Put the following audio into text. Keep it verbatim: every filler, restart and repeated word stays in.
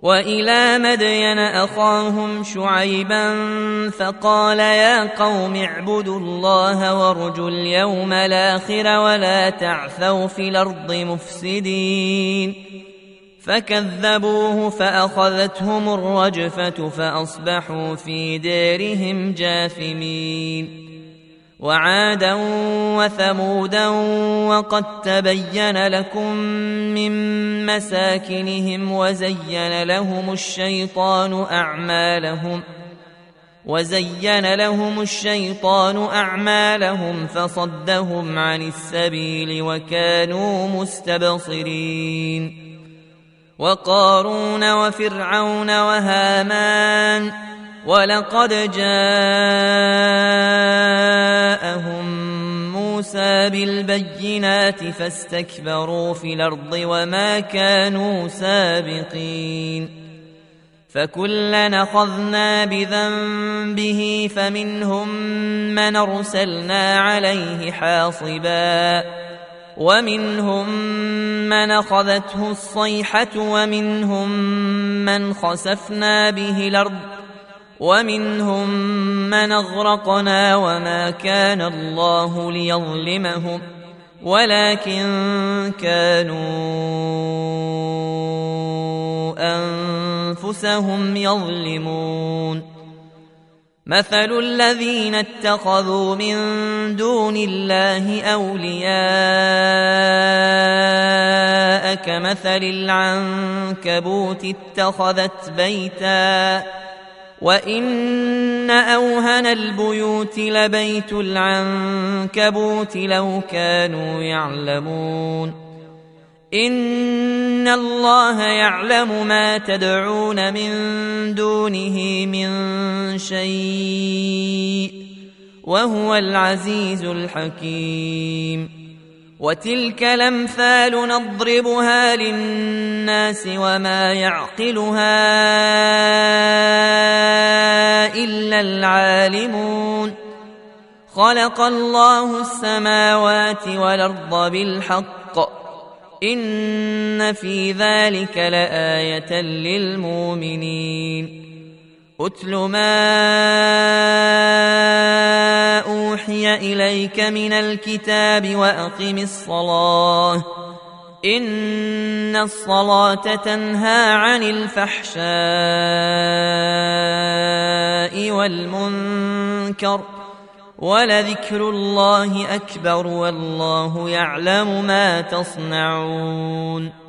وإلى مدين أخاهم شعيبا فقال يا قوم اعبدوا الله وارجوا اليوم الآخر ولا تعثوا في الأرض مفسدين فكذبوه فأخذتهم الرجفة فأصبحوا في دارهم جاثمين وعادا وثمودا وقد تبين لكم من مساكنهم وزين لهم الشيطان أعمالهم وزين لهم الشيطان أعمالهم فصدهم عن السبيل وكانوا مستبصرين وقارون وفرعون وهامان ولقد جاءهم موسى بالبينات فاستكبروا في الأرض وما كانوا سابقين فكلا أخذنا بذنبه فمنهم من أرسلنا عليه حاصبا ومنهم من أخذته الصيحة ومنهم من خسفنا به الأرض ومنهم من أغرقنا وما كان الله ليظلمهم ولكن كانوا أنفسهم يظلمون مثل الذين اتخذوا من دون الله أولياء كمثل العنكبوت اتخذت بيتا وإن أوهن البيوت لبيت العنكبوت لو كانوا يعلمون إن الله يعلم ما تدعون من دونه من شيء وهو العزيز الحكيم وتلك الأمثال نضربها للناس وما يعقلها إلا العالمون خلق الله السماوات والأرض بالحق إن في ذلك لآية للمؤمنين أتل ما أوحي إليك من الكتاب وأقم الصلاة إن الصلاة تنهى عن الفحشاء والمنكر ولذكر الله أكبر والله يعلم ما تصنعون